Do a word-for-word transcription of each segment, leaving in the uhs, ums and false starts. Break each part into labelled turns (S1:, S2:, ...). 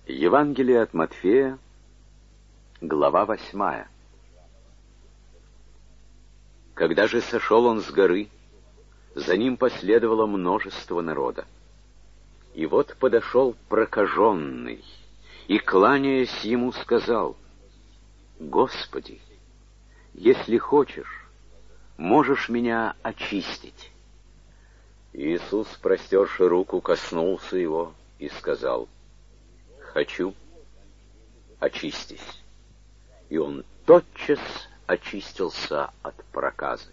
S1: Евангелие от Матфея, глава восьмая. Когда же сошел он с горы, за ним последовало множество народа. И вот подошел прокаженный, и, кланяясь ему, сказал: «Господи, если хочешь, можешь меня очистить». Иисус, простерши руку, коснулся его и сказал: «Хочу, очистись». И он тотчас очистился от проказы.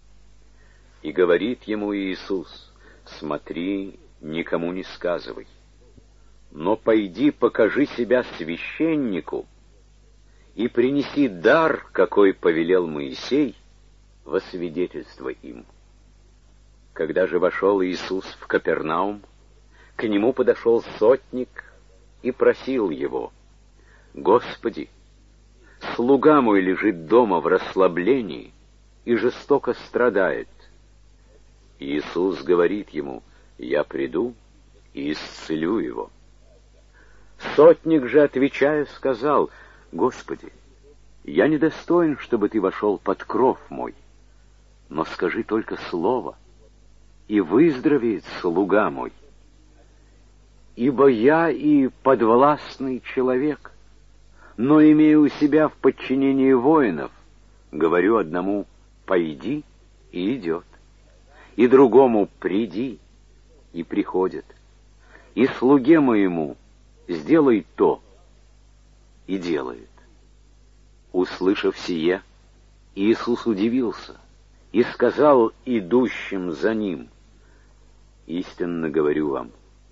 S1: И говорит ему Иисус: «Смотри, никому не сказывай, но пойди покажи себя священнику и принеси дар, какой повелел Моисей, во свидетельство им». Когда же вошел Иисус в Капернаум, к нему подошел сотник и просил его: «Господи, слуга мой лежит дома в расслаблении и жестоко страдает». Иисус говорит ему: «Я приду и исцелю его». Сотник же, отвечая, сказал: «Господи, я недостоин, чтобы ты вошел под кров мой, но скажи только слово, и выздоровеет слуга мой. Ибо я и подвластный человек, но имею у себя в подчинении воинов, говорю одному: пойди, и идет, и другому: приди, и приходит, и слуге моему: сделай то, и делает». Услышав сие, Иисус удивился и сказал идущим за ним: «Истинно говорю вам,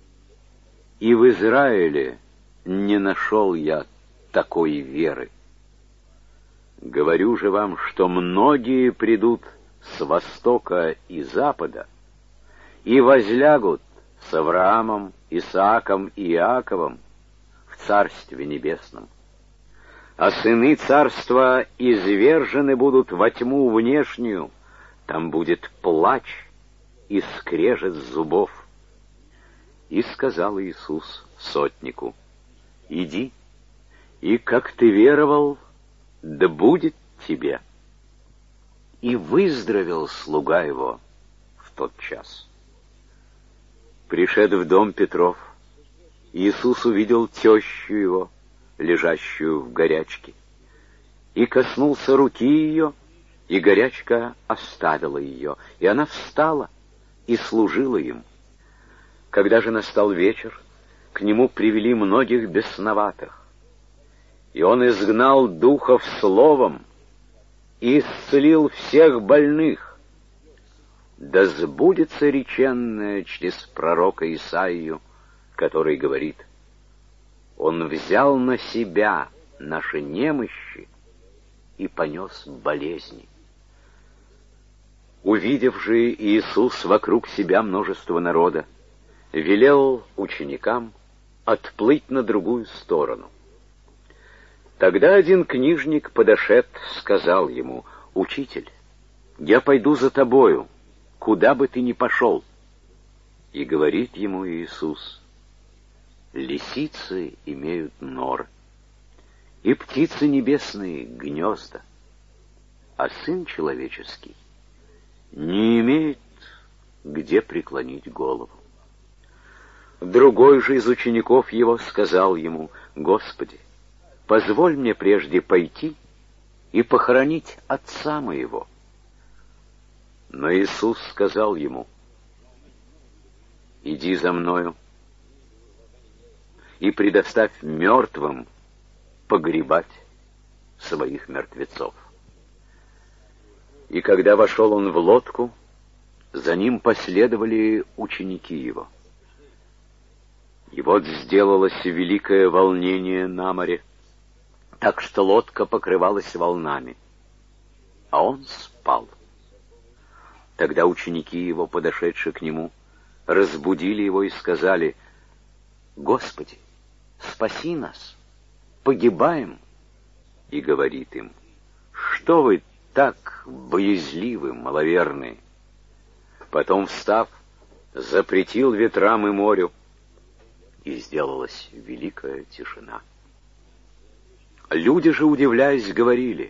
S1: и в Израиле не нашел я такой веры. Говорю же вам, что многие придут с востока и запада и возлягут с Авраамом, Исааком и Иаковом в Царстве Небесном. А сыны царства извержены будут во тьму внешнюю, там будет плач и скрежет зубов». И сказал Иисус сотнику: «Иди, и как ты веровал, да будет тебе». И выздоровел слуга его в тот час. Пришед в дом Петров, Иисус увидел тещу его, лежащую в горячке, и коснулся руки ее, и горячка оставила ее, и она встала и служила им. Когда же настал вечер, к нему привели многих бесноватых, и он изгнал духов словом и исцелил всех больных. Да сбудется реченное через пророка Исаию, который говорит: «Он взял на себя наши немощи и понес болезни». Увидев же Иисус вокруг себя множество народа, велел ученикам отплыть на другую сторону. Тогда один книжник, подошед, сказал ему: «Учитель, я пойду за тобою, куда бы ты ни пошел». И говорит ему Иисус: «Лисицы имеют норы, и птицы небесные гнезда, а Сын Человеческий не имеет где преклонить голову». Другой же из учеников его сказал ему: «Господи, позволь мне прежде пойти и похоронить отца моего». Но Иисус сказал ему: «Иди за мною и предоставь мертвым погребать своих мертвецов». И когда вошел он в лодку, за ним последовали ученики его. И вот сделалось великое волнение на море, так что лодка покрывалась волнами, а он спал. Тогда ученики его, подошедшие к нему, разбудили его и сказали: «Господи, спаси нас, погибаем». И говорит им: «Что вы так боязливы, маловерные?» Потом, встав, запретил ветрам и морю, и сделалась великая тишина. Люди же, удивляясь, говорили: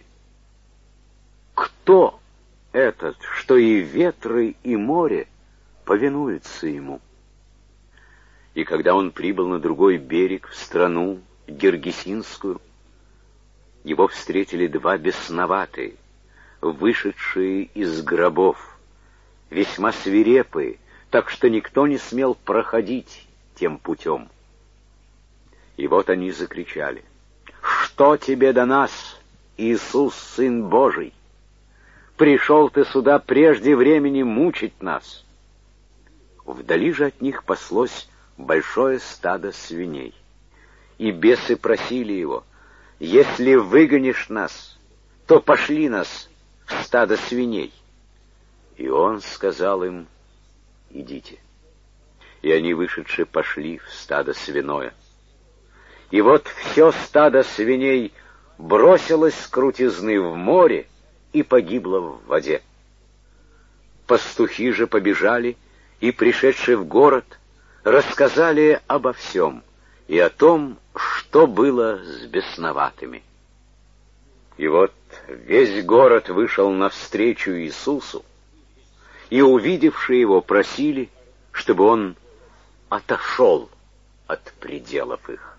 S1: «Кто этот, что и ветры, и море повинуются ему?» И когда он прибыл на другой берег, в страну Гергесинскую, его встретили два бесноватые, вышедшие из гробов, весьма свирепые, так что никто не смел проходить тем путем. И вот они закричали: «Что тебе до нас, Иисус, Сын Божий? Пришел ты сюда прежде времени мучить нас!» Вдали же от них паслось большое стадо свиней, и бесы просили его: «Если выгонишь нас, то пошли нас в стадо свиней». И он сказал им: «Идите». И они, вышедшие, пошли в стадо свиное. И вот все стадо свиней бросилось с крутизны в море и погибло в воде. Пастухи же побежали и, пришедшие в город, рассказали обо всем и о том, что было с бесноватыми. И вот весь город вышел навстречу Иисусу, и, увидевшие его, просили, чтобы он отошел от пределов их.